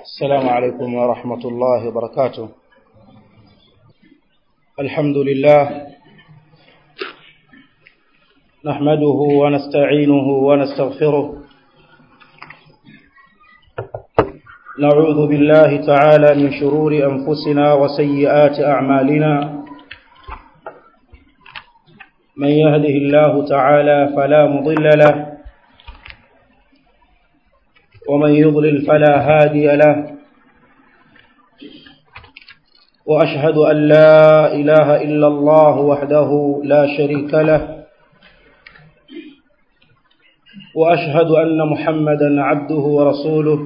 السلام عليكم ورحمة الله وبركاته. الحمد لله نحمده ونستعينه ونستغفره، نعوذ بالله تعالى من شرور أنفسنا وسيئات أعمالنا، من يهده الله تعالى فلا مضل له، ومن يضلل فلا هادي له، وأشهد أن لا إله إلا الله وحده لا شريك له، وأشهد أن محمدا عبده ورسوله.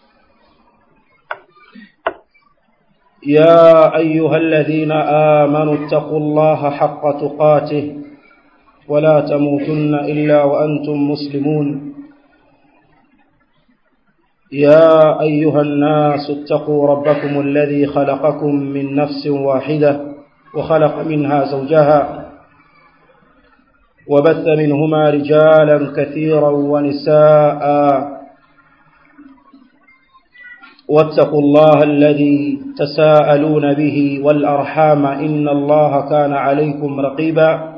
يا أيها الذين آمنوا اتقوا الله حق تقاته ولا تموتن إلا وأنتم مسلمون. يا أيها الناس اتقوا ربكم الذي خلقكم من نفس واحدة وخلق منها زوجها، وبث منهما رجالا كثيرا ونساء، واتقوا الله الذي تساءلون به والأرحام إن الله كان عليكم رقيبا.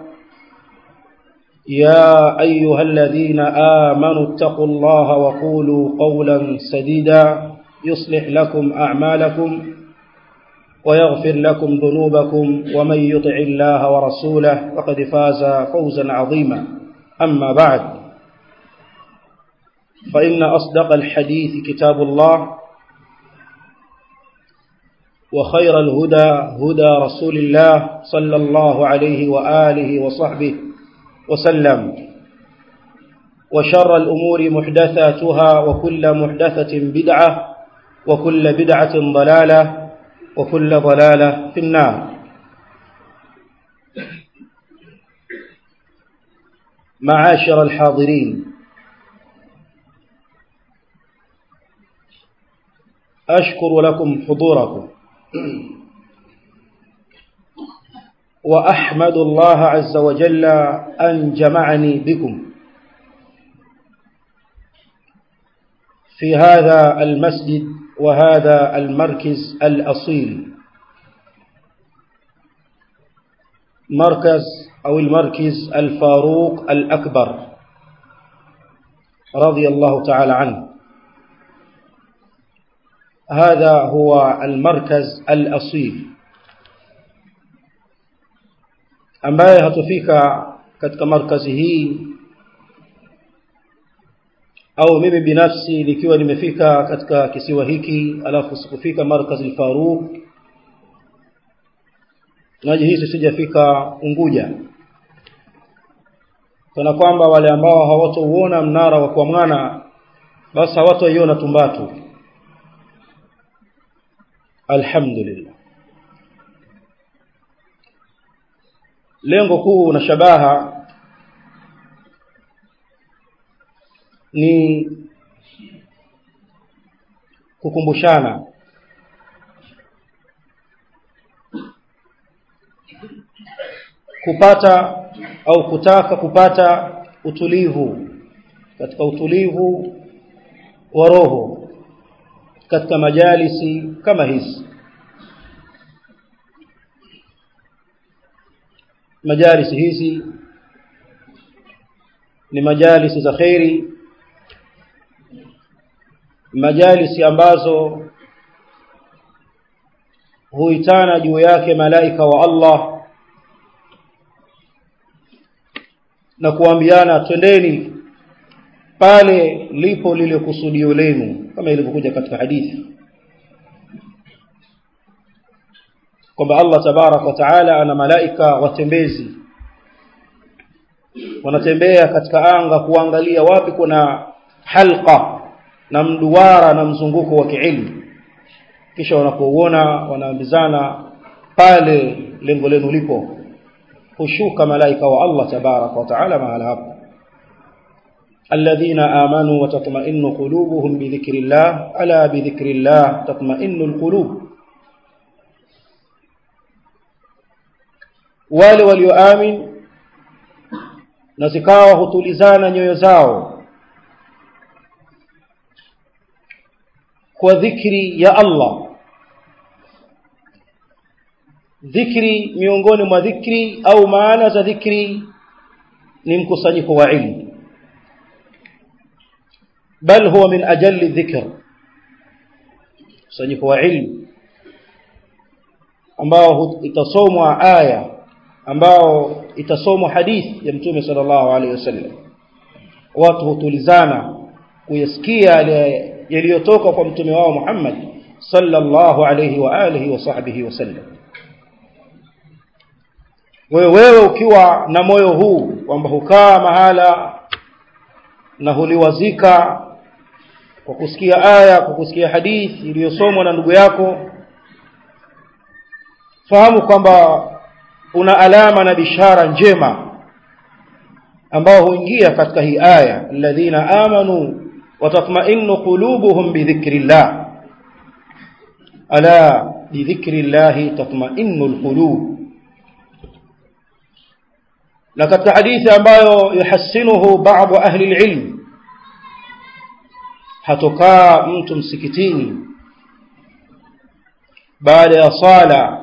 يا أيها الذين آمنوا اتقوا الله وقولوا قولا سديدا يصلح لكم أعمالكم ويغفر لكم ذنوبكم، ومن يطع الله ورسوله فقد فاز فوزا عظيما. أما بعد، فإن أصدق الحديث كتاب الله، وخير الهدى هدى رسول الله صلى الله عليه وآله وصحبه وسلم، وشر الأمور محدثاتها، وكل محدثة بدعة، وكل بدعة ضلالة، وكل ضلالة في النار. معاشر الحاضرين، أشكر لكم حضوركم، وأحمد الله عز وجل أن جمعني بكم في هذا المسجد وهذا المركز الأصيل، مركز أو المركز الفاروق الأكبر رضي الله تعالى عنه. هذا هو المركز الأصيل ambaye hatufika katika markazi hii, au mimi binafsi nikiwa nimefika katika kisiwa hiki alafu sikufika markazi al-Faruq, najihisi sijafika Unguja, kana kwamba wale ambao hawatouona mnara wa Kwamwana basi hawatoiona Tumbatu. Alhamdulillah. Lengo kuu na shabaha ni kukumbushana kupata au kutaka kupata utulivu, katika utulivu wa roho katika majalisi kama hizi. Majalisi hizi ni majalisi za khairi, majalisi ambazo huitana juu yake malaika wa Allah na kuambiana twendeni pale lipo lile kusudio lenu, kama ilivyokuja katika hadithi kwamba Allah tabarak wa taala ana malaika watembezi, wanatembea katika anga kuangalia wapi kuna halqa na mduara na mzunguko wa kiilmu, kisha wanapoona wanaambizana pale lengo lenu lipo, hushuka malaika wa Allah tabarak wa taala mahala hapo. alladhina amanu wa tatma'innu qulubuhum bi dhikrillah, ala bi dhikrillah tatma'innul qulub. Wale walioamini na zikawa hutulizana nyoyo zao kwa dhikri ya Allah. Dhikri miongoni mwa dhikri au maana za dhikri ni mkusanyiko wa ilmu, bal huwa min ajalli dhikr, mkusanyiko wa ilmu ambao itasomwa aya, ambao itasomwa hadithi ya Mtume sallallahu alaihi wasallam, watu hutulizana kuyasikia yaliyotoka kwa mtume wao Muhammad sallallahu alaihi wa alihi wa sahbihi wasallam. Wewe ukiwa na moyo huu kwamba hukaa mahala na huliwazika kwa kusikia aya, kwa kusikia hadithi iliyosomwa na ndugu yako, fahamu kwamba una alama na bishara njema ambao huingia katika hii aya, alladhina amanu wa tatma'innu qulubuhum bi dhikrillah, ala bi dhikrillah tatma'innu alqulub. na katika hadithi ambayo yuhassinuhu baadhi ahli alilm, hatokaa mtu msikitini baada ya sala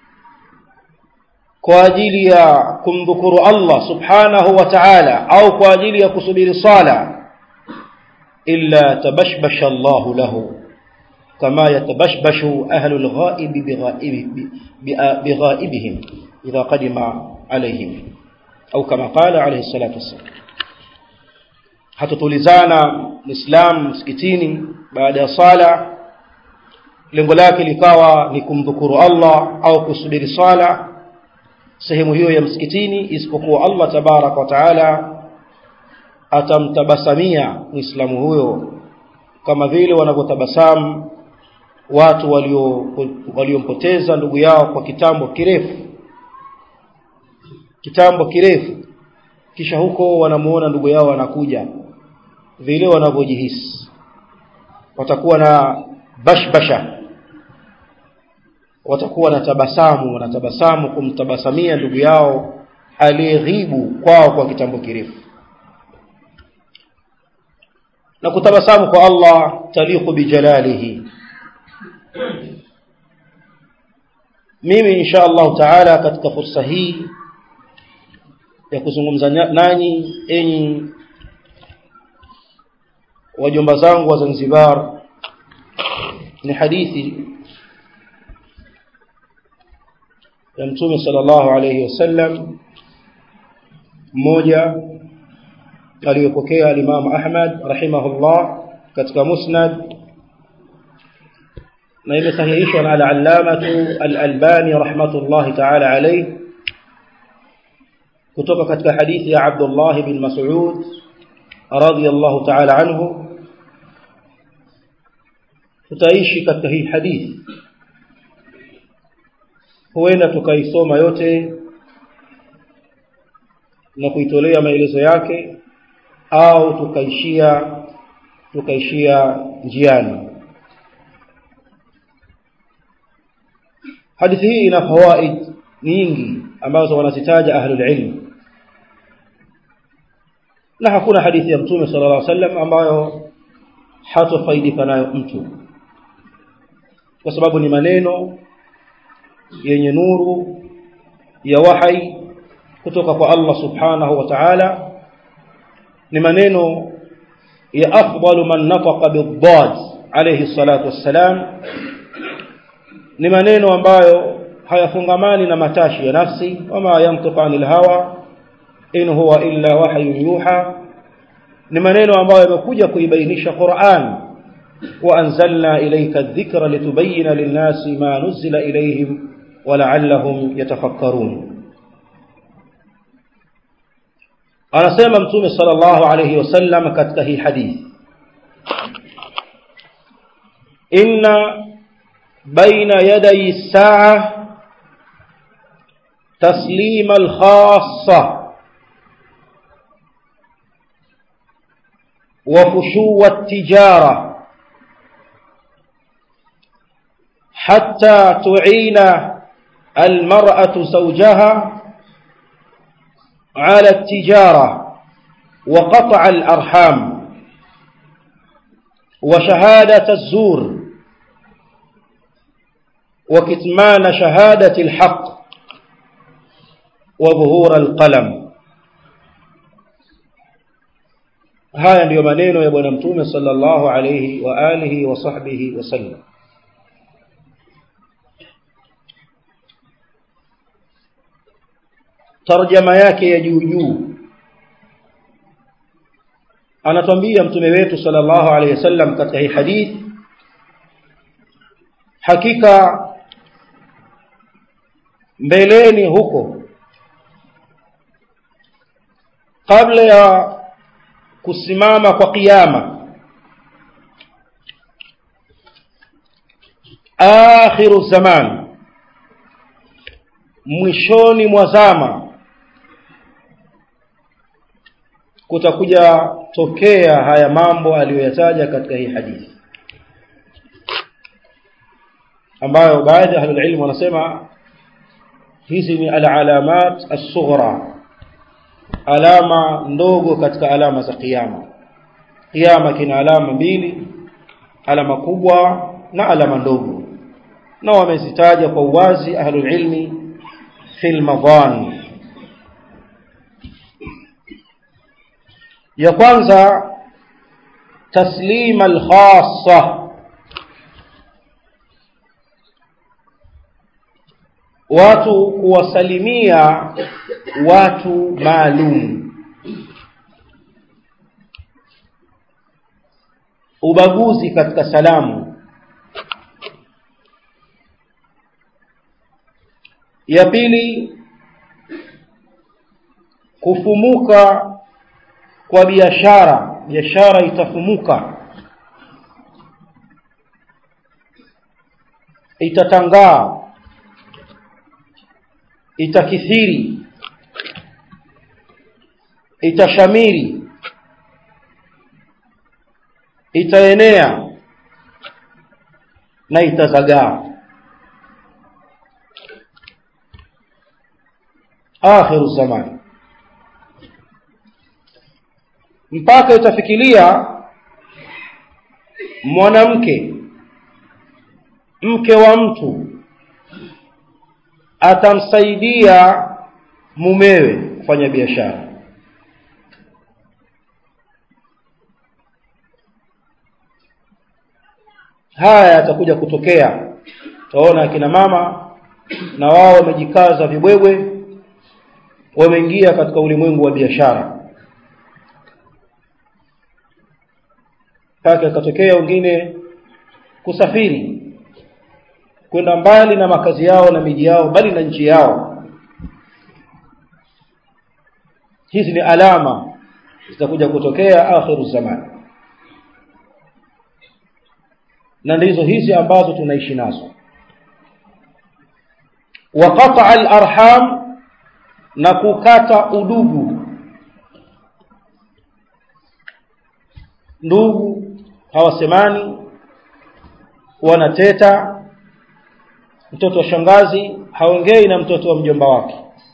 kwa ajili ya kumdhukuru Allah subhanahu wa ta'ala au kwa ajili ya kusubiri sala, illa tabashbasha Allah lahu kama yatabashbashu ahlul ghaib bighaibihim idha qadima alayhim, au kama qala alayhi salatu wassalam. Hatutulizana Muislam msikitini baada ya sala lengo lake likawa ni kumdhukuru Allah au kusubiri sala sehemu hiyo ya msikitini, isipokuwa Allah tabarak wa taala atamtabasamia Muislamu huyo kama vile wanavyotabasamu watu waliompoteza ndugu yao kwa kitambo kirefu, kisha huko wanamuona ndugu yao anakuja, vile wanavyojihisi. Watakuwa na bashbasha, watakuwa na tabasamu, wanatabasamu kumtabasamia ndugu yao aliyeghibu kwao kwa kitambo kirefu. Na kutabasamu kwa Allah taliqu bijalalihi. Mimi insha Allah taala katika fursa hii ya kuzungumza nanyi enyi wajomba zangu wa Zanzibar, ni hadithi ya Mtume sallallahu alayhi wasallam mmoja aliyopokea Imam Ahmad rahimahullah katika Musnad, na imesahihishwa na al-Allamatu al-Albani rahmatullahi ta'ala alayhi, kutoka katika hadithi ya Abdullah bin Mas'ud radiyallahu ta'ala anhu. Tutaishi katika hii hadithi, huenda tukaisoma yote na kuitolea maelezo yake, au tukaishia njiani. Hadithi hii ina fawaid nyingi ambazo wanazitaja ahlul ilm, na hakuna hadithi ya Mtume sallallahu alaihi wasallam ambayo hatofaidika nayo mtu, kwa sababu ni maneno yenye nuru ya wahi kutoka kwa Allah subhanahu wa ta'ala. Ni maneno ya afdalu man nataqa bid-dad alayhi salatu wassalam. Ni maneno ambayo hayafungamani na matashi ya nafsi, wama yantiqu anil hawa in huwa illa wahyun yuha. Ni maneno ambayo yamekuja kuibainisha Qur'an, wa anzalna ilayka adh-dhikra litubayyana lin-nasi ma nuzila ilayhim wa la'allahum yatafakkarun. Anasema Mtume sallallahu alayhi wasallam katika hii hadithi, inna baina yaday as-sa'a taslima al-khassa wa fushuwa at-tijara hatta tu'ina al-mar'atu zawjaha على التجارة وقطع الأرحام وشهادة الزور وكتمان شهادة الحق وظهور القلم. haya ndio maneno ya bwana mtume sallallahu alayhi wa alihi wa sahbihi wasallam. Tarjama yake ya juu anatuambia mtume wetu sallallahu alayhi wasallam katika hii hadithi, hakika mbeleni huko kabla ya kusimama kwa kiyama, akhiru zaman, mwishoni mwa zama, kutakuja tokea haya mambo aliyoyataja katika hii hadithi, ambayo baadhi ya ahlul ilm wanasema hizi ni al-alamat as-sughra, alama ndogo katika alama za kiyama. Kiyama kina alama mbili, alama kubwa na alama ndogo, na wamezitaja kwa uwazi ahlul ilmi fil madhan. Ya kwanza, taslim al-khassa, watu kuwasalimia watu maalum, ubaguzi katika salamu. Ya pili, kufumuka kwa biashara, biashara itafumuka, itatangaa, itakithiri, itashamiri, itaenea na itazagaa. Akhiru zaman, mpaka itafikiria mwanamke, mke wa mtu, atamsaidia mumewe kufanya biashara. Haya yatakuja kutokea. Tunaona akina mama na wao wamejikaza vibwebwe, wameingia katika ulimwengu wa biashara. Paka katokea wengine kusafiri kwenda mbali na makazi yao na miji yao, bali na nchi yao. Hizi ni alama zitakuja kutokea akhiru zaman, na ndizo hizi ambazo tunaishi nazo. Wa qata' al-arham, na kukata udugu. Ndugu hawasemani, wanateta. Mtoto wa shangazi haongei na mtoto wa mjomba wake,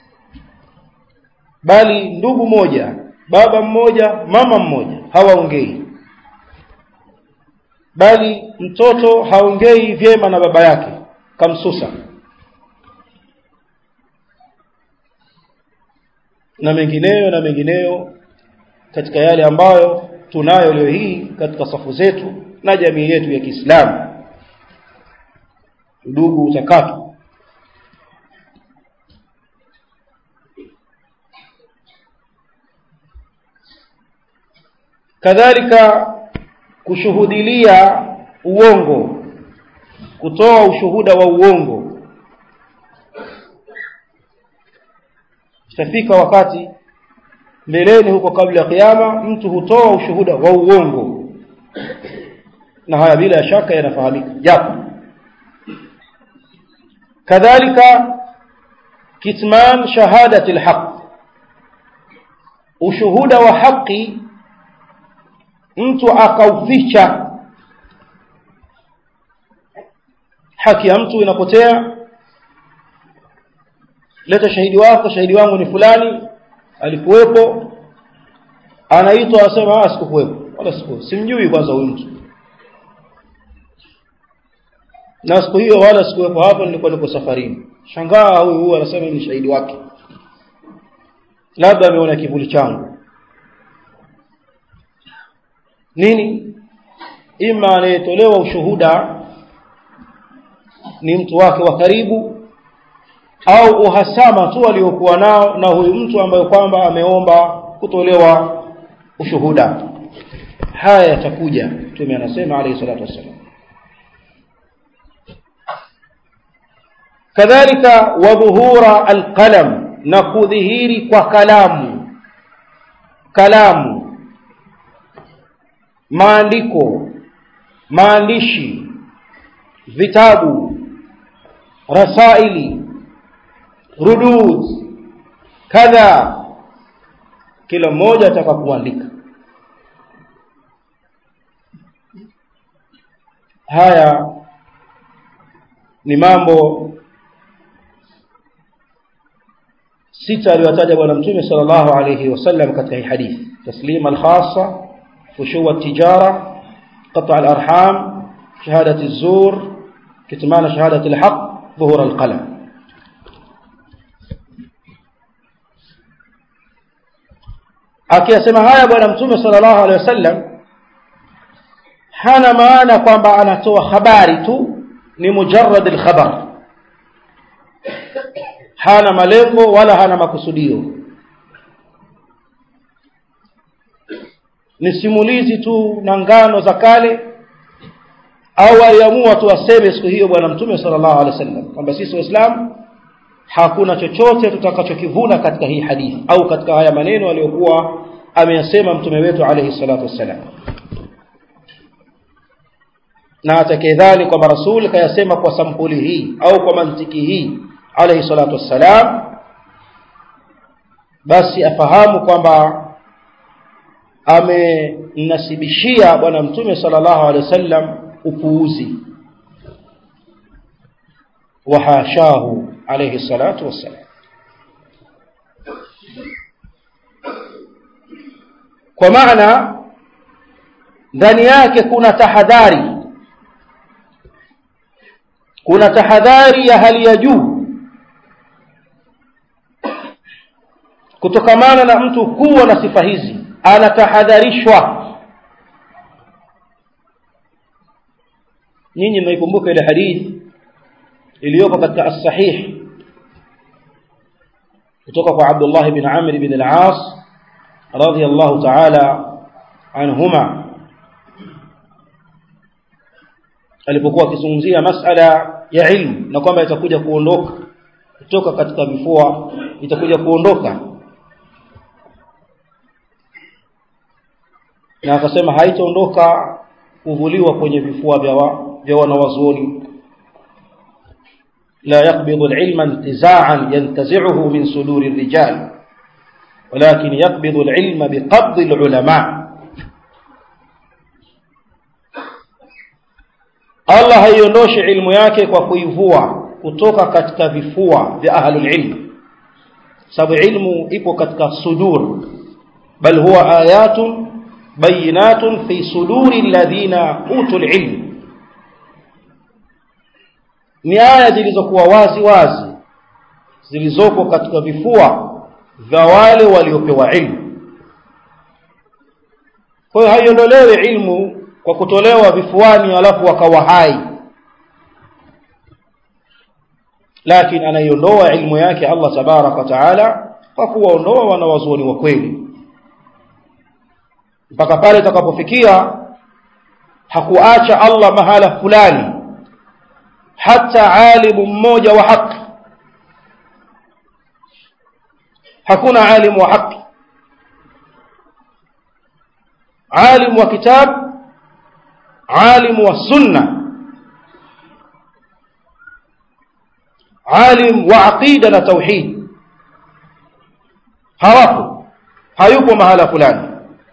bali ndugu moja, baba mmoja, mama mmoja, hawaongei. Bali mtoto haongei vyema na baba yake, kamsusa, na mengineyo katika yale ambayo tunayo leo hii katika safu zetu na jamii yetu ya Kiislamu. Udugu utakatwa. Kadhalika kushuhudilia uongo, kutoa ushuhuda wa uongo. Itafika wakati mbeleni huko kabla ya kiyama, mtu hutoa ushuhuda wa uongo, na haya bila shaka yanafahamika japo. Kadhalika kitman shahadati alhaq, ushuhuda wa haki mtu akauficha. Haki ya mtu inapotea, leta shahidi wako, shahidi wangu ni fulani, alikuwepo, anaitwa asema sikuwepo, wala simjui kwanza huyu mtu. na siku hiyo wala sikuwepo hapo, nilikuwa niko safarini. Shangaa huyu anasema ni shahidi wake, labda ameona kivuli changu. Nini? Ima anayetolewa ushuhuda ni mtu wake wa karibu, au uhasama tu aliokuwa nao na huyu mtu ambaye kwamba ameomba kutolewa ushuhuda. Haya yatakuja. Mtume anasema alayhi salatu wasallam. Kadhalika wa dhuhura alqalam, na kudhihiri kwa kalamu, maandiko, maandishi, vitabu, rasaili, rudud, kadha, kila mmoja atakapoandika. Haya ni mambo sita aliyotaja bwana Mtume sallallahu alayhi wasallam katika hii hadithi: taslim al-khassa, fushu at-tijara, qata' al-arham, shahadat az-zur, kitman shahadat al-haq, dhuhur al-qalam. Akiyasema haya bwana Mtume sallallahu alayhi wasallam, hana maana kwamba anatoa habari tu, ni mujarrad al-khabar, hana malengo wala hana makusudio, ni simulizi tu na ngano za kale, au aliamua tu aseme siku hiyo bwana Mtume sallallahu alaihi wasallam kwamba sisi Waislamu hakuna chochote tutakachokivuna katika hii hadithi au katika haya maneno aliyokuwa ameyasema mtume wetu alayhi salatu wasallam. Na atakayedhani kwamba rasul kayasema kwa sampuli hii au kwa mantiki hii alayhi salatu wassalam, basi afahamu kwamba amenasibishia bwana Mtume sallallahu alaihi wasallam upuuzi, wa hashahu alayhi salatu wassalam. Kwa maana ndani yake kuna tahadhari ya hali ya juu kutokamana na mtu kuwa na sifa hizi. Anatahadharishwa. Nyinyi mnaikumbuka ile hadithi iliyoko katika as-sahih kutoka kwa Abdullah ibn Amr ibn al-As radhiyallahu ta'ala anhuma, alipokuwa akizungumzia masala ya ilmu na kwamba itakuja kuondoka kutoka katika vifua, itakuja kuondoka, na akasema haitaondoka kuvuliwa kwenye vifua vya wanawazuoni. la yaqbidu al-ilma intiza'an yantazi'uhu min suduri ar-rijal, walakin yaqbidu al-ilma biqabd al-ulama. Allah haiondoshi ilmu yake kwa kuivua kutoka katika vifua vya ahlul ilm, sababu ilmu ipo katika sudur, bal huwa ayatun bayinatun fi suduri alladhina utul ilm. Ni aya zilizokuwa wazi wazi zilizoko katika vifua vya wale waliopewa ilmu. Kwa hiyo haiondolewi ilmu kwa kutolewa vifuani alafu wakawa hai, lakini anaiondoa ilmu yake Allah tabaraka wa taala kwa kuwaondoa wanawazuoni wa kweli, mpaka pale itakapofikia hakuacha Allah mahala fulani hata alimu mmoja wa haki. Hakuna alimu wa haki, alimu wa kitab, alimu wa sunna, alim wa aqida na tauhid, hayupo mahala fulani.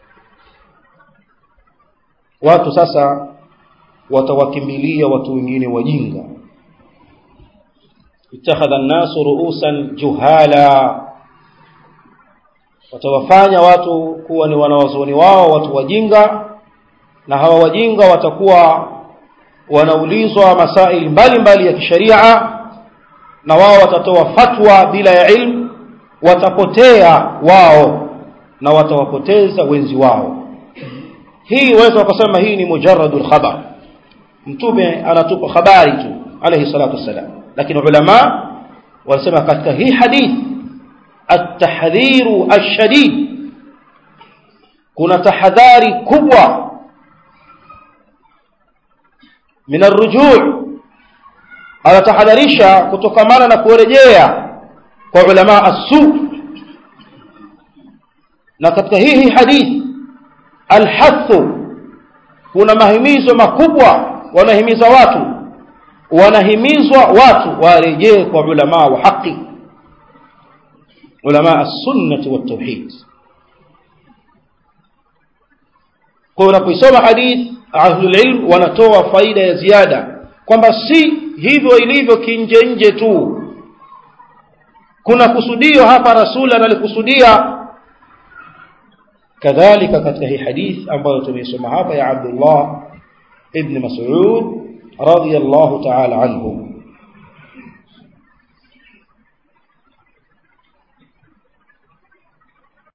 Watu sasa watawakimbilia watu wengine wajinga. Ittakhadha an-nasu ru'usan juhala, watawafanya watu kuwa ni wanawazuoni wao watu wajinga, na hawa wajinga watakuwa wanaulizwa masaili mbalimbali ya kisheria na wao watatoa fatwa bila ya ilmu, watapotea wao na watawapoteza wenzi wao. Hii waweza kusema hii ni mujarradul khabar, mtume anatupa habari tu alayhi salatu wassalam. Lakini ulama wanasema katika hii hadith at-tahdhiru ash-shadid, kuna tahadhari kubwa min ar-ruju', anatahadharisha kutokamana na kurejea kwa ulama as-su'. Na katika hii hadith al-hathu, kuna mahimizo makubwa, wanahimizwa watu warejee kwa ulama wa haki, ulama as-sunnah wa tauhid. Kwa unapoisoma hadith, ahlul ilm wanatoa faida ya ziada kwamba si hivyo ilivyo kinje nje tu, kuna kusudio hapa rasul analikusudia. Kadhalika katika hii hadith ambayo tumesoma hapa ya Abdullah ibn Mas'ud radiyallahu ta'ala anhu,